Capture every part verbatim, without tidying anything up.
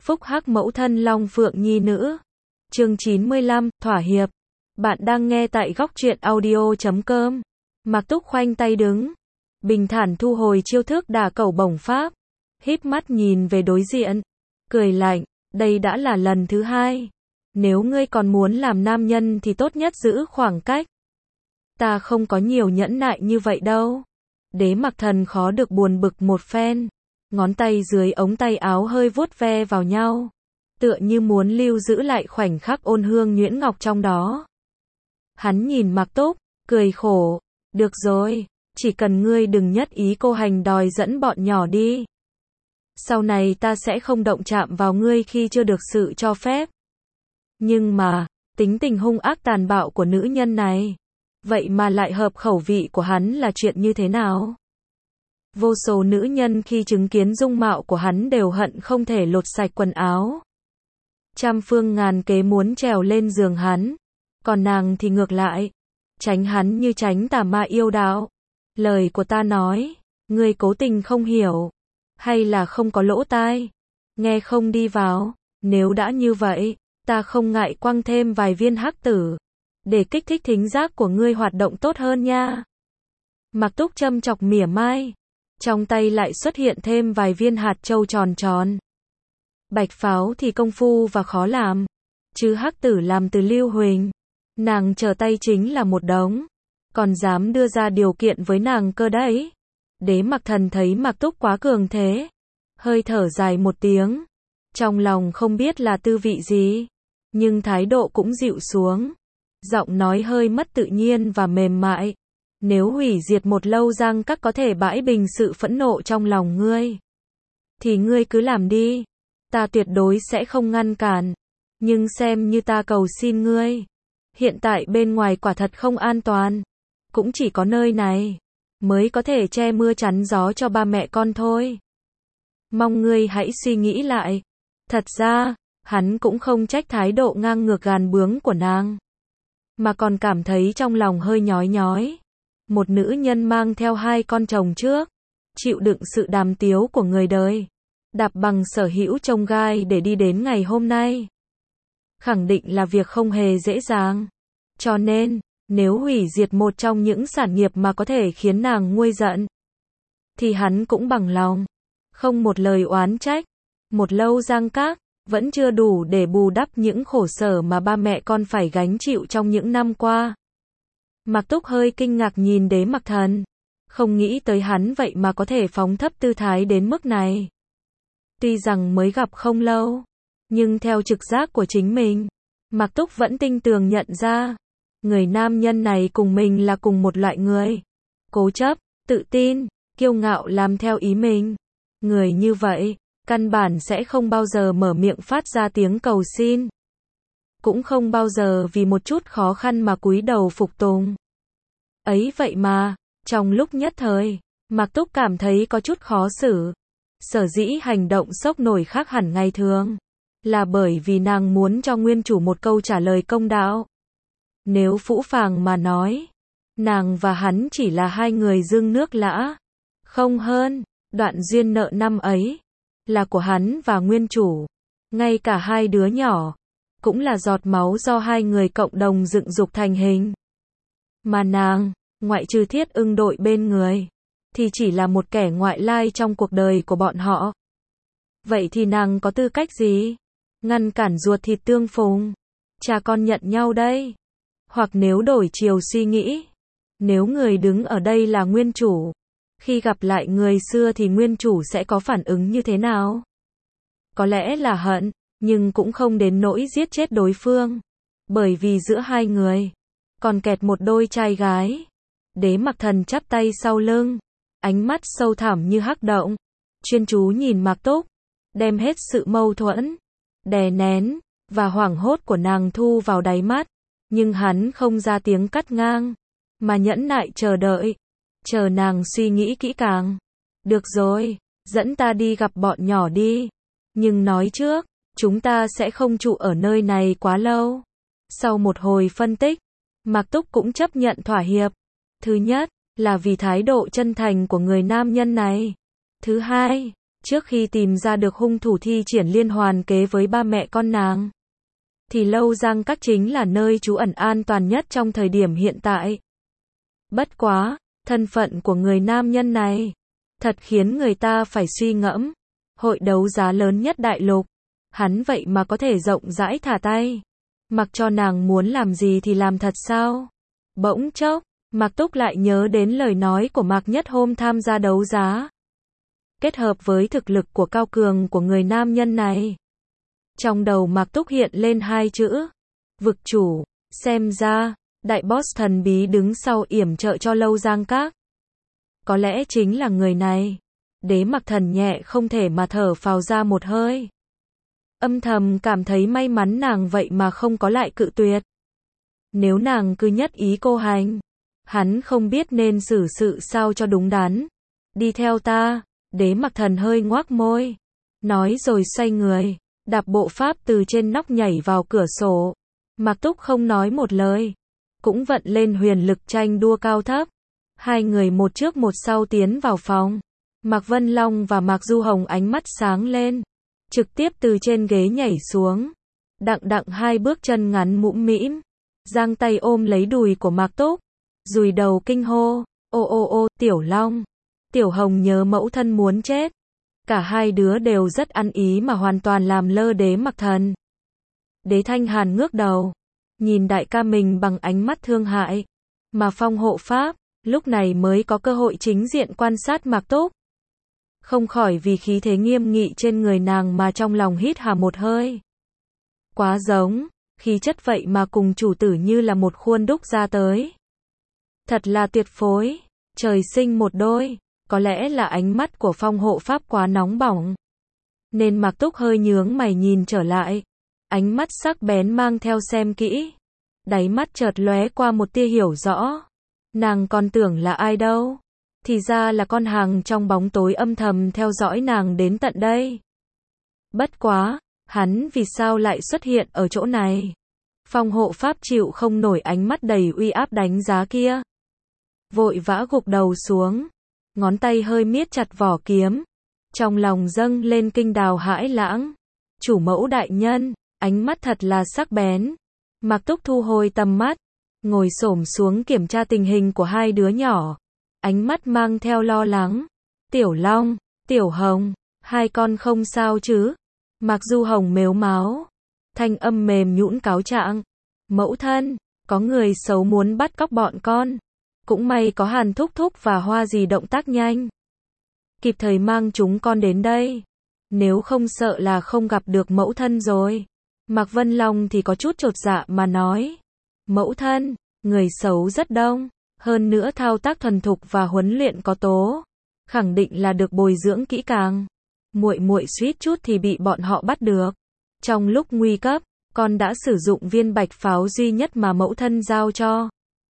Phúc hắc mẫu thân Long Phượng nhi nữ. Chương chín mươi lăm, thỏa hiệp. Bạn đang nghe tại góc truyện audio chấm com. Mạc Túc khoanh tay đứng, bình thản thu hồi chiêu thức đả cẩu bổng pháp, híp mắt nhìn về đối diện, cười lạnh, đây đã là lần thứ hai. Nếu ngươi còn muốn làm nam nhân thì tốt nhất giữ khoảng cách. Ta không có nhiều nhẫn nại như vậy đâu. Đế Mặc Thần khó được buồn bực một phen, ngón tay dưới ống tay áo hơi vuốt ve vào nhau, tựa như muốn lưu giữ lại khoảnh khắc ôn hương nhuyễn ngọc trong đó. Hắn nhìn Mạc Túc, cười khổ, được rồi, chỉ cần ngươi đừng nhất ý cô hành đòi dẫn bọn nhỏ đi. Sau này ta sẽ không động chạm vào ngươi khi chưa được sự cho phép. Nhưng mà, tính tình hung ác tàn bạo của nữ nhân này, vậy mà lại hợp khẩu vị của hắn là chuyện như thế nào? Vô số nữ nhân khi chứng kiến dung mạo của hắn đều hận không thể lột sạch quần áo. Trăm phương ngàn kế muốn trèo lên giường hắn, còn nàng thì ngược lại, tránh hắn như tránh tà ma yêu đạo. Lời của ta nói, ngươi cố tình không hiểu, hay là không có lỗ tai, nghe không đi vào. Nếu đã như vậy, ta không ngại quăng thêm vài viên hắc tử, để kích thích thính giác của ngươi hoạt động tốt hơn nha. Mạc Túc châm chọc mỉa mai, trong tay lại xuất hiện thêm vài viên hạt châu tròn tròn. Bạch pháo thì công phu và khó làm, chứ hắc tử làm từ lưu huỳnh, nàng trở tay chính là một đống, còn dám đưa ra điều kiện với nàng cơ đấy. Đế Mặc Thần thấy Mạc Túc quá cường thế, hơi thở dài một tiếng, trong lòng không biết là tư vị gì, nhưng thái độ cũng dịu xuống, giọng nói hơi mất tự nhiên và mềm mại. Nếu hủy diệt một lâu giang các có thể bãi bình sự phẫn nộ trong lòng ngươi, thì ngươi cứ làm đi, ta tuyệt đối sẽ không ngăn cản. Nhưng xem như ta cầu xin ngươi, hiện tại bên ngoài quả thật không an toàn, cũng chỉ có nơi này mới có thể che mưa chắn gió cho ba mẹ con thôi. Mong ngươi hãy suy nghĩ lại. Thật ra, hắn cũng không trách thái độ ngang ngược gàn bướng của nàng, mà còn cảm thấy trong lòng hơi nhói nhói. Một nữ nhân mang theo hai con chồng trước, chịu đựng sự đàm tiếu của người đời, đạp bằng sở hữu chông gai để đi đến ngày hôm nay, khẳng định là việc không hề dễ dàng. Cho nên, nếu hủy diệt một trong những sản nghiệp mà có thể khiến nàng nguôi giận, thì hắn cũng bằng lòng, không một lời oán trách. Một lâu giang các vẫn chưa đủ để bù đắp những khổ sở mà ba mẹ con phải gánh chịu trong những năm qua. Mạc Túc hơi kinh ngạc nhìn Đế Mặc Thần, không nghĩ tới hắn vậy mà có thể phóng thấp tư thái đến mức này. Tuy rằng mới gặp không lâu, nhưng theo trực giác của chính mình, Mạc Túc vẫn tinh tường nhận ra, người nam nhân này cùng mình là cùng một loại người. Cố chấp, tự tin, kiêu ngạo làm theo ý mình. Người như vậy, căn bản sẽ không bao giờ mở miệng phát ra tiếng cầu xin, cũng không bao giờ vì một chút khó khăn mà cúi đầu phục tùng. Ấy vậy mà, trong lúc nhất thời, Mạc Túc cảm thấy có chút khó xử. Sở dĩ hành động sốc nổi khác hẳn ngày thường, là bởi vì nàng muốn cho nguyên chủ một câu trả lời công đạo. Nếu phũ phàng mà nói, nàng và hắn chỉ là hai người dưng nước lã, không hơn. Đoạn duyên nợ năm ấy là của hắn và nguyên chủ, ngay cả hai đứa nhỏ cũng là giọt máu do hai người cộng đồng dựng dục thành hình. Mà nàng, ngoại trừ Thiết Ưng đội bên người, thì chỉ là một kẻ ngoại lai trong cuộc đời của bọn họ. Vậy thì nàng có tư cách gì ngăn cản ruột thịt tương phùng, cha con nhận nhau đây? Hoặc nếu đổi chiều suy nghĩ, nếu người đứng ở đây là nguyên chủ, khi gặp lại người xưa thì nguyên chủ sẽ có phản ứng như thế nào? Có lẽ là hận, nhưng cũng không đến nỗi giết chết đối phương, bởi vì giữa hai người còn kẹt một đôi trai gái. Đế Mặc Thần chắp tay sau lưng, ánh mắt sâu thẳm như hắc động, chuyên chú nhìn Mạc Túc, đem hết sự mâu thuẫn, đè nén và hoảng hốt của nàng thu vào đáy mắt, nhưng hắn không ra tiếng cắt ngang, mà nhẫn nại chờ đợi, chờ nàng suy nghĩ kỹ càng. Được rồi, dẫn ta đi gặp bọn nhỏ đi, nhưng nói trước, chúng ta sẽ không trụ ở nơi này quá lâu. Sau một hồi phân tích, Mạc Túc cũng chấp nhận thỏa hiệp. Thứ nhất, là vì thái độ chân thành của người nam nhân này. Thứ hai, Trước khi tìm ra được hung thủ thi triển liên hoàn kế với ba mẹ con nàng, thì Lâu Giang Các chính là nơi trú ẩn an toàn nhất trong thời điểm hiện tại. Bất quá, thân phận của người nam nhân này thật khiến người ta phải suy ngẫm. Hội đấu giá lớn nhất đại lục, hắn vậy mà có thể rộng rãi thả tay, mặc cho nàng muốn làm gì thì làm thật sao? Bỗng chốc, Mạc Túc lại nhớ đến lời nói của Mạc Nhất hôm tham gia đấu giá. Kết hợp với thực lực của cao cường của người nam nhân này, trong đầu Mạc Túc hiện lên hai chữ: vực chủ. Xem ra, đại boss thần bí đứng sau yểm trợ cho Lâu Giang Các có lẽ chính là người này. Đế Mặc Thần nhẹ không thể mà thở phào ra một hơi. Âm thầm cảm thấy may mắn nàng vậy mà không có lại cự tuyệt. Nếu nàng cứ nhất ý cô hành, hắn không biết nên xử sự sao cho đúng đắn. Đi theo ta. Đế Mặc Thần hơi ngoác môi, nói rồi xoay người, đạp bộ pháp từ trên nóc nhảy vào cửa sổ. Mạc Túc không nói một lời, cũng vận lên huyền lực tranh đua cao thấp. Hai người một trước một sau tiến vào phòng. Mạc Vân Long và Mạc Du Hồng ánh mắt sáng lên, trực tiếp từ trên ghế nhảy xuống. Đặng đặng hai bước chân ngắn mũm mĩm, giang tay ôm lấy đùi của Mạc Túc, dùi đầu kinh hô, ô ô ô, Tiểu Long. Tiểu Hồng nhớ mẫu thân muốn chết. Cả hai đứa đều rất ăn ý mà hoàn toàn làm lơ Đế Mặc Thần. Đế Thanh Hàn ngước đầu, nhìn đại ca mình bằng ánh mắt thương hại, mà Phong hộ pháp lúc này mới có cơ hội chính diện quan sát Mạc Túc. Không khỏi vì khí thế nghiêm nghị trên người nàng mà trong lòng hít hà một hơi. Quá giống, khí chất vậy mà cùng chủ tử như là một khuôn đúc ra tới. Thật là tuyệt phối, trời sinh một đôi. Có lẽ là ánh mắt của Phong hộ pháp quá nóng bỏng, nên Mạc Túc hơi nhướng mày nhìn trở lại. Ánh mắt sắc bén mang theo xem kỹ. Đáy mắt chợt lóe qua một tia hiểu rõ. Nàng còn tưởng là ai đâu. Thì ra là con hàng trong bóng tối âm thầm theo dõi nàng đến tận đây. Bất quá, hắn vì sao lại xuất hiện ở chỗ này? Phong hộ pháp chịu không nổi ánh mắt đầy uy áp đánh giá kia, vội vã gục đầu xuống, ngón tay hơi miết chặt vỏ kiếm, trong lòng dâng lên kinh đào hãi lãng. Chủ mẫu đại nhân, ánh mắt thật là sắc bén. Mạc Túc thu hồi tầm mắt, ngồi xổm xuống kiểm tra tình hình của hai đứa nhỏ, ánh mắt mang theo lo lắng. Tiểu Long, Tiểu Hồng, hai con không sao chứ? Mạc Du Hồng mếu máo, thanh âm mềm nhũn cáo trạng. Mẫu thân, có người xấu muốn bắt cóc bọn con. Cũng may có Hàn thúc thúc và Hoa dì động tác nhanh, kịp thời mang chúng con đến đây. Nếu không sợ là không gặp được mẫu thân rồi. Mạc Vân Long thì có chút chột dạ mà nói. Mẫu thân, người xấu rất đông, hơn nữa thao tác thuần thục và huấn luyện có tố, khẳng định là được bồi dưỡng kỹ càng. Muội muội suýt chút thì bị bọn họ bắt được. Trong lúc nguy cấp, con đã sử dụng viên bạch pháo duy nhất mà mẫu thân giao cho.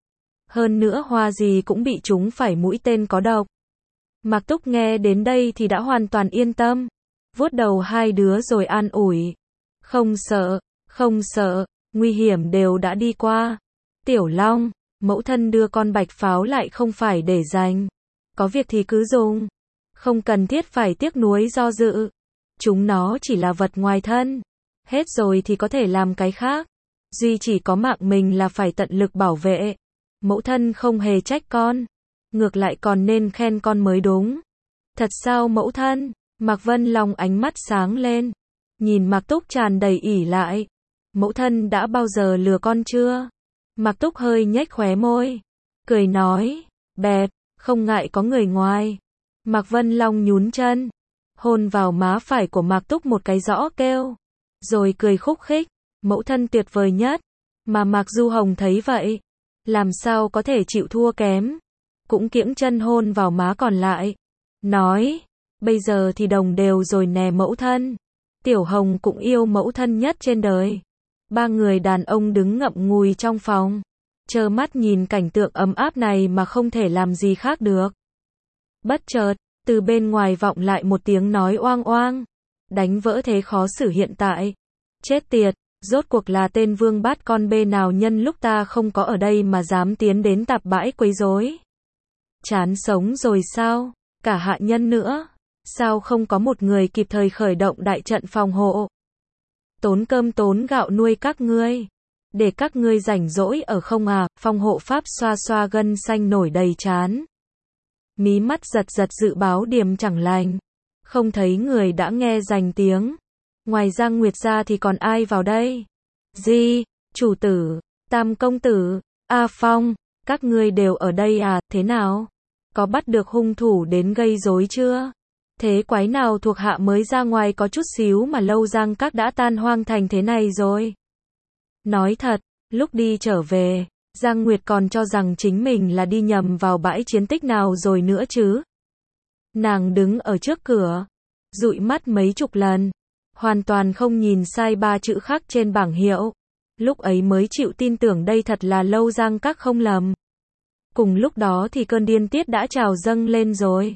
Hơn nữa Hoa dì cũng bị chúng phải mũi tên có độc. Mạc Túc nghe đến đây thì đã hoàn toàn yên tâm, vuốt đầu hai đứa rồi an ủi. Không sợ, không sợ, nguy hiểm đều đã đi qua. Tiểu Long, mẫu thân đưa con bạch pháo lại không phải để dành. Có việc thì cứ dùng, không cần thiết phải tiếc nuối do dự. Chúng nó chỉ là vật ngoài thân, hết rồi thì có thể làm cái khác. Duy chỉ có mạng mình là phải tận lực bảo vệ. Mẫu thân không hề trách con, ngược lại còn nên khen con mới đúng. Thật sao mẫu thân? Mạc Vân Long ánh mắt sáng lên, nhìn Mạc Túc tràn đầy ỉ lại. Mẫu thân đã bao giờ lừa con chưa? Mạc Túc hơi nhếch khóe môi, cười nói, bẹp, không ngại có người ngoài. Mạc Vân Long nhún chân, hôn vào má phải của Mạc Túc một cái rõ kêu, rồi cười khúc khích, mẫu thân tuyệt vời nhất. Mà Mạc Du Hồng thấy vậy, làm sao có thể chịu thua kém, cũng kiễng chân hôn vào má còn lại, nói, bây giờ thì đồng đều rồi nè mẫu thân. Tiểu Hồng cũng yêu mẫu thân nhất trên đời. Ba người đàn ông đứng ngậm ngùi trong phòng, trơ mắt nhìn cảnh tượng ấm áp này mà không thể làm gì khác được. Bất chợt, từ bên ngoài vọng lại một tiếng nói oang oang, đánh vỡ thế khó xử hiện tại. Chết tiệt, rốt cuộc là tên vương bát con bê nào nhân lúc ta không có ở đây mà dám tiến đến tạp bãi quấy rối. Chán sống rồi sao, cả hạ nhân nữa. Sao không có một người kịp thời khởi động đại trận phòng hộ? Tốn cơm tốn gạo nuôi các ngươi. Để các ngươi rảnh rỗi ở không à? Phong hộ pháp xoa xoa gân xanh nổi đầy trán. Mí mắt giật giật dự báo điểm chẳng lành. Không thấy người đã nghe rành tiếng. Ngoài Giang Nguyệt ra thì còn ai vào đây? Di, chủ tử, Tam công tử, A Phong, các ngươi đều ở đây à? Thế nào? Có bắt được hung thủ đến gây rối chưa? Thế quái nào thuộc hạ mới ra ngoài có chút xíu mà Lâu Giang Các đã tan hoang thành thế này rồi? Nói thật, lúc đi trở về, Giang Nguyệt còn cho rằng chính mình là đi nhầm vào bãi chiến tích nào rồi nữa chứ. Nàng đứng ở trước cửa, dụi mắt mấy chục lần, hoàn toàn không nhìn sai ba chữ khác trên bảng hiệu. Lúc ấy mới chịu tin tưởng đây thật là Lâu Giang Các không lầm. Cùng lúc đó thì cơn điên tiết đã trào dâng lên rồi.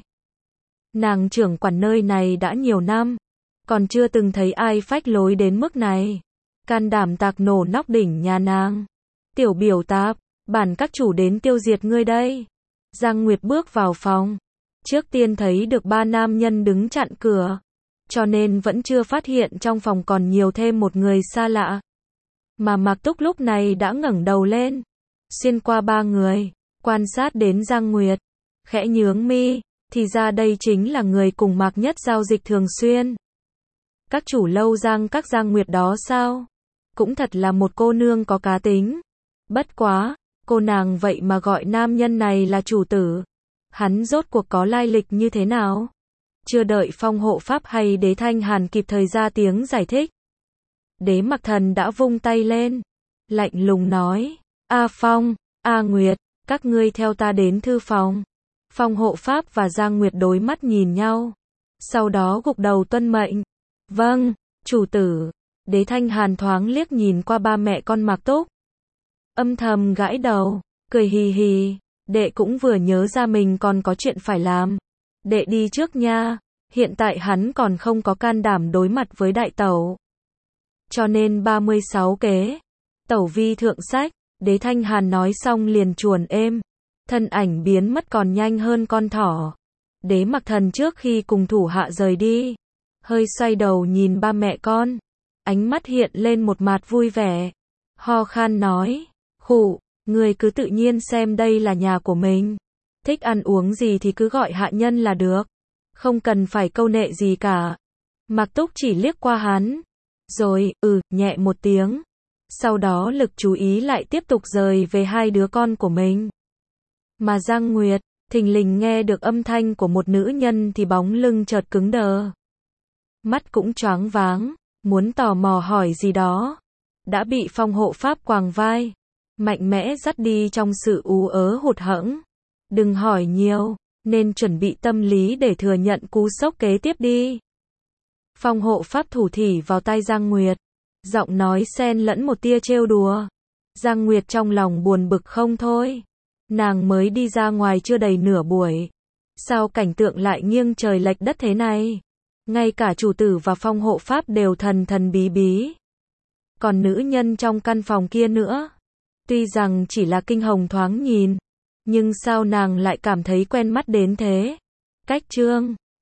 Nàng trưởng quản nơi này đã nhiều năm, còn chưa từng thấy ai phách lối đến mức này. Can đảm tạc nổ nóc đỉnh nhà nàng. Tiểu biểu tạp, bản các chủ đến tiêu diệt ngươi đây. Giang Nguyệt bước vào phòng. Trước tiên thấy được ba nam nhân đứng chặn cửa. Cho nên vẫn chưa phát hiện trong phòng còn nhiều thêm một người xa lạ. Mà Mạc Túc lúc này đã ngẩng đầu lên. Xuyên qua ba người, quan sát đến Giang Nguyệt. Khẽ nhướng mi, thì ra đây chính là người cùng Mạc Nhất giao dịch thường xuyên. Các chủ Lâu Giang Các Giang Nguyệt đó sao? Cũng thật là một cô nương có cá tính. Bất quá, cô nàng vậy mà gọi nam nhân này là chủ tử. Hắn rốt cuộc có lai lịch như thế nào? Chưa đợi Phong hộ pháp hay Đế Thanh Hàn kịp thời ra tiếng giải thích. Đế Mặc Thần đã vung tay lên. Lạnh lùng nói. A Phong, A Nguyệt, các ngươi theo ta đến thư phòng. Phong hộ pháp và Giang Nguyệt đối mắt nhìn nhau. Sau đó gục đầu tuân mệnh. Vâng, chủ tử. Đế Thanh Hàn thoáng liếc nhìn qua ba mẹ con Mạc Túc. Âm thầm gãi đầu, cười hì hì. Đệ cũng vừa nhớ ra mình còn có chuyện phải làm. Đệ đi trước nha. Hiện tại hắn còn không có can đảm đối mặt với đại tẩu. Cho nên ba mươi sáu kế. Tẩu vi thượng sách. Đế Thanh Hàn nói xong liền chuồn êm. Thân ảnh biến mất còn nhanh hơn con thỏ. Đế Mặc Thần trước khi cùng thủ hạ rời đi, hơi xoay đầu nhìn ba mẹ con. Ánh mắt hiện lên một mặt vui vẻ. Ho khan nói. Khụ, người cứ tự nhiên xem đây là nhà của mình. Thích ăn uống gì thì cứ gọi hạ nhân là được. Không cần phải câu nệ gì cả. Mạc Túc chỉ liếc qua hắn. Rồi, ừ, nhẹ một tiếng. Sau đó lực chú ý lại tiếp tục rời về hai đứa con của mình. Mà Giang Nguyệt, thình lình nghe được âm thanh của một nữ nhân thì bóng lưng chợt cứng đờ. Mắt cũng choáng váng, muốn tò mò hỏi gì đó. Đã bị Phong hộ pháp quàng vai, mạnh mẽ dắt đi trong sự ú ớ hụt hẫng. Đừng hỏi nhiều, nên chuẩn bị tâm lý để thừa nhận cú sốc kế tiếp đi. Phong hộ pháp thủ thỉ vào tai Giang Nguyệt. Giọng nói xen lẫn một tia trêu đùa. Giang Nguyệt trong lòng buồn bực không thôi. Nàng mới đi ra ngoài chưa đầy nửa buổi. Sao cảnh tượng lại nghiêng trời lệch đất thế này? Ngay cả chủ tử và Phong hộ pháp đều thần thần bí bí. Còn nữ nhân trong căn phòng kia nữa. Tuy rằng chỉ là kinh hồng thoáng nhìn. Nhưng sao nàng lại cảm thấy quen mắt đến thế? Cách chương